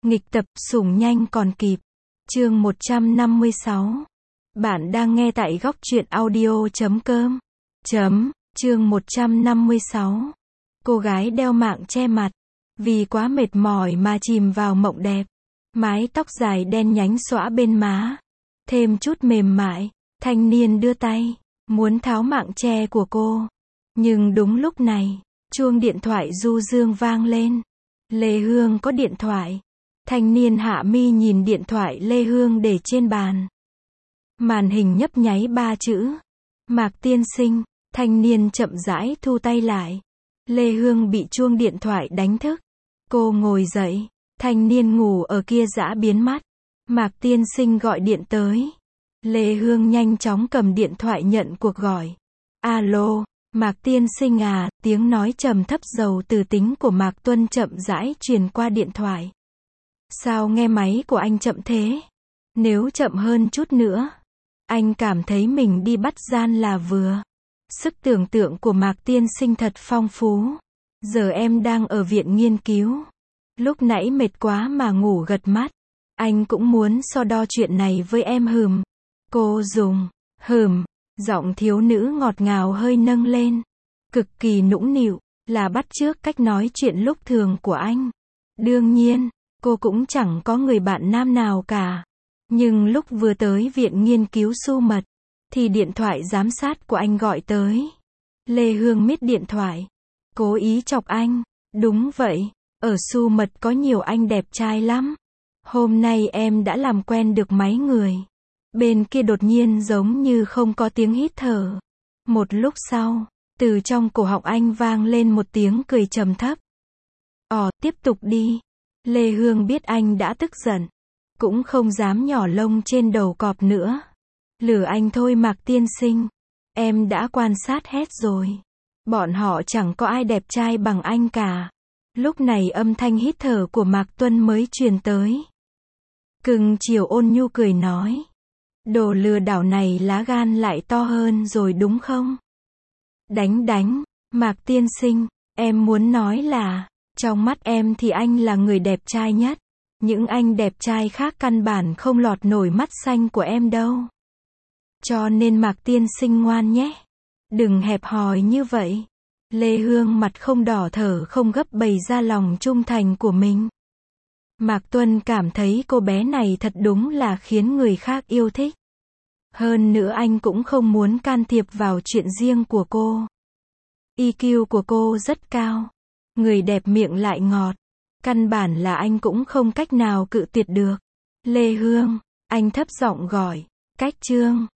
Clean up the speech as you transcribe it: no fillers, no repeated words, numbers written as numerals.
Nghịch tập, sủng nhanh còn kịp. Chương 156. Bạn đang nghe tại góc truyện audio.com. Chương 156. Cô gái đeo mạng che mặt. Vì quá mệt mỏi mà chìm vào mộng đẹp. Mái tóc dài đen nhánh xõa bên má. Thêm chút mềm mại. Thanh niên đưa tay, muốn tháo mạng che của cô. Nhưng đúng lúc này, chuông điện thoại du dương vang lên. Lê Hương có điện thoại. Thanh niên hạ mi nhìn điện thoại Lê Hương để trên bàn. Màn hình nhấp nháy 3 chữ. Mạc tiên sinh. Thanh niên chậm rãi thu tay lại. Lê Hương bị chuông điện thoại đánh thức. Cô ngồi dậy. Thanh niên ngủ ở kia giã biến mất. Mạc tiên sinh gọi điện tới. Lê Hương nhanh chóng cầm điện thoại nhận cuộc gọi. Alo, Mạc tiên sinh à, tiếng nói trầm thấp giàu từ tính của Mạc Tuân chậm rãi truyền qua điện thoại. Sao nghe máy của anh chậm thế? Nếu chậm hơn chút nữa, anh cảm thấy mình đi bắt gian là vừa. Sức tưởng tượng của Mạc tiên sinh thật phong phú. Giờ em đang ở viện nghiên cứu. Lúc nãy mệt quá mà ngủ gật mắt. Anh cũng muốn so đo chuyện này với em hừm. Cô dùng giọng thiếu nữ ngọt ngào hơi nâng lên. Cực kỳ nũng nịu, là bắt chước cách nói chuyện lúc thường của anh. Đương nhiên, cô cũng chẳng có người bạn nam nào cả. Nhưng lúc vừa tới viện nghiên cứu Su Mật, thì điện thoại giám sát của anh gọi tới. Lê Hương mít điện thoại. Cố ý chọc anh. Đúng vậy, ở Su Mật có nhiều anh đẹp trai lắm. Hôm nay em đã làm quen được mấy người. Bên kia đột nhiên giống như không có tiếng hít thở. Một lúc sau, từ trong cổ họng anh vang lên một tiếng cười trầm thấp. Tiếp tục đi. Lê Hương biết anh đã tức giận. Cũng không dám nhỏ lông trên đầu cọp nữa. Lừa anh thôi Mạc tiên sinh. Em đã quan sát hết rồi. Bọn họ chẳng có ai đẹp trai bằng anh cả. Lúc này âm thanh hít thở của Mạc Tuân mới truyền tới. Cưng chiều ôn nhu cười nói. Đồ lừa đảo này lá gan lại to hơn rồi đúng không? Đánh, Mạc tiên sinh, em muốn nói là, trong mắt em thì anh là người đẹp trai nhất. Những anh đẹp trai khác căn bản không lọt nổi mắt xanh của em đâu. Cho nên Mạc tiên sinh ngoan nhé. Đừng hẹp hòi như vậy. Lê Hương mặt không đỏ thở không gấp bày ra lòng trung thành của mình. Mạc Tuân cảm thấy cô bé này thật đúng là khiến người khác yêu thích. Hơn nữa anh cũng không muốn can thiệp vào chuyện riêng của cô. EQ của cô rất cao. Người đẹp miệng lại ngọt. Căn bản là anh cũng không cách nào cự tuyệt được. Lê Hương, anh thấp giọng gọi. Cách Trương.